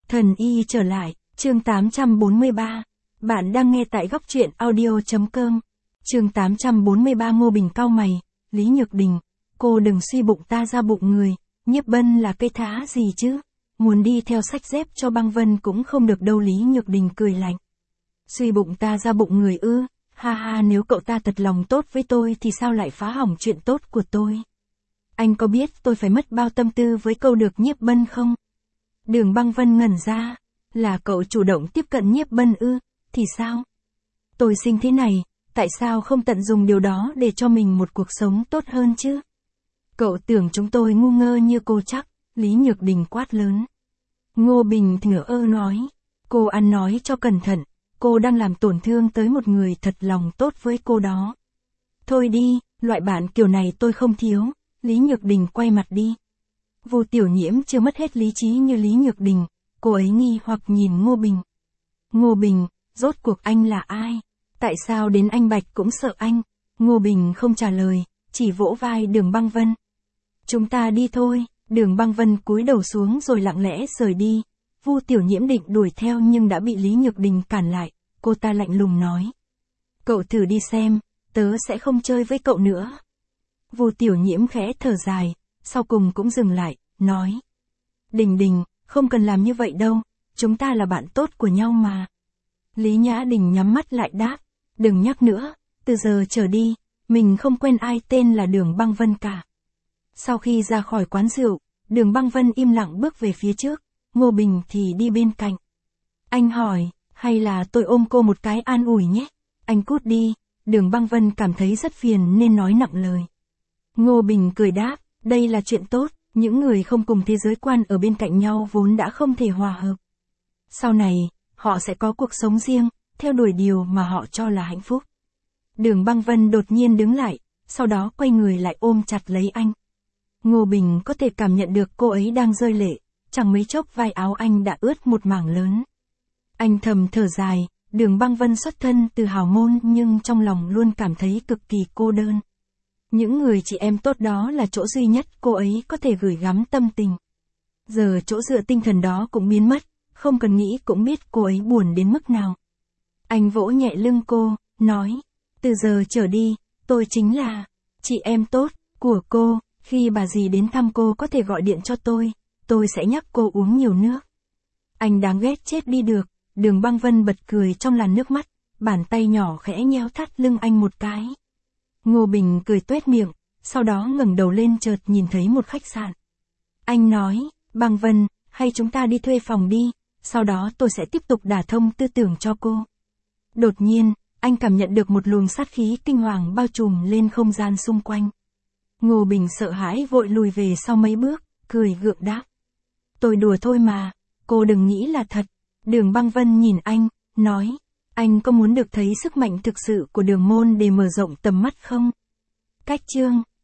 Thần y trở lại, chương 843. Bạn đang nghe tại góc truyện audio.com. Chương 843. Ngô Bình cau mày, Lý Nhược Đình, cô đừng suy bụng ta ra bụng người, Nhiếp Bân là cây thá gì chứ? Muốn đi theo sách dép cho Băng Vân cũng không được đâu. Lý Nhược Đình cười lạnh. Suy bụng ta ra bụng người ư? Ha ha, nếu cậu ta thật lòng tốt với tôi thì sao lại phá hỏng chuyện tốt của tôi? Anh có biết tôi phải mất bao tâm tư với câu được Nhiếp Bân không? Đường Băng Vân ngẩn ra. Là cậu chủ động tiếp cận Nhiếp Bân ư? Thì sao? Tôi sinh thế này, tại sao không tận dụng điều đó để cho mình một cuộc sống tốt hơn chứ? Cậu tưởng chúng tôi ngu ngơ như cô chắc? Lý Nhược Đình quát lớn. Ngô Bình thở ơ nói. Cô ăn nói cho cẩn thận, cô đang làm tổn thương tới một người thật lòng tốt với cô đó. Thôi đi, loại bạn kiểu này tôi không thiếu. Lý Nhược Đình quay mặt đi. Vu Tiểu Nhiễm chưa mất hết lý trí như Lý Nhược Đình, cô ấy nghi hoặc nhìn Ngô Bình. Ngô Bình, rốt cuộc anh là ai? Tại sao đến anh Bạch cũng sợ anh? Ngô Bình không trả lời, chỉ vỗ vai Đường Băng Vân. Chúng ta đi thôi. Đường Băng Vân cúi đầu xuống rồi lặng lẽ rời đi. Vu Tiểu Nhiễm định đuổi theo nhưng đã bị Lý Nhược Đình cản lại, cô ta lạnh lùng nói. Cậu thử đi xem, tớ sẽ không chơi với cậu nữa. Vu Tiểu Nhiễm khẽ thở dài, sau cùng cũng dừng lại, nói. Đình Đình, không cần làm như vậy đâu, chúng ta là bạn tốt của nhau mà. Lý Nhã Đình nhắm mắt lại đáp, đừng nhắc nữa, từ giờ trở đi, mình không quen ai tên là Đường Băng Vân cả. Sau khi ra khỏi quán rượu, Đường Băng Vân im lặng bước về phía trước, Ngô Bình thì đi bên cạnh. Anh hỏi, hay là tôi ôm cô một cái an ủi nhé? Anh cút đi. Đường Băng Vân cảm thấy rất phiền nên nói nặng lời. Ngô Bình cười đáp, đây là chuyện tốt, những người không cùng thế giới quan ở bên cạnh nhau vốn đã không thể hòa hợp. Sau này, họ sẽ có cuộc sống riêng, theo đuổi điều mà họ cho là hạnh phúc. Đường Băng Vân đột nhiên đứng lại, sau đó quay người lại ôm chặt lấy anh. Ngô Bình có thể cảm nhận được cô ấy đang rơi lệ, chẳng mấy chốc vai áo anh đã ướt một mảng lớn. Anh thầm thở dài, Đường Băng Vân xuất thân từ hào môn nhưng trong lòng luôn cảm thấy cực kỳ cô đơn. Những người chị em tốt đó là chỗ duy nhất cô ấy có thể gửi gắm tâm tình. Giờ chỗ dựa tinh thần đó cũng biến mất, không cần nghĩ cũng biết cô ấy buồn đến mức nào. Anh vỗ nhẹ lưng cô, nói, từ giờ trở đi, tôi chính là chị em tốt của cô, khi bà dì đến thăm cô có thể gọi điện cho tôi sẽ nhắc cô uống nhiều nước. Anh đáng ghét chết đi được. Đường Băng Vân bật cười trong làn nước mắt, bàn tay nhỏ khẽ nhéo thắt lưng anh một cái. Ngô Bình cười tuét miệng, sau đó ngẩng đầu lên chợt nhìn thấy một khách sạn. Anh nói, Băng Vân, hay chúng ta đi thuê phòng đi, sau đó tôi sẽ tiếp tục đả thông tư tưởng cho cô. Đột nhiên, anh cảm nhận được một luồng sát khí kinh hoàng bao trùm lên không gian xung quanh. Ngô Bình sợ hãi vội lùi về sau mấy bước, cười gượng đáp. Tôi đùa thôi mà, cô đừng nghĩ là thật. Đường Băng Vân nhìn anh, nói, anh có muốn được thấy sức mạnh thực sự của Đường môn để mở rộng tầm mắt không? Cách chương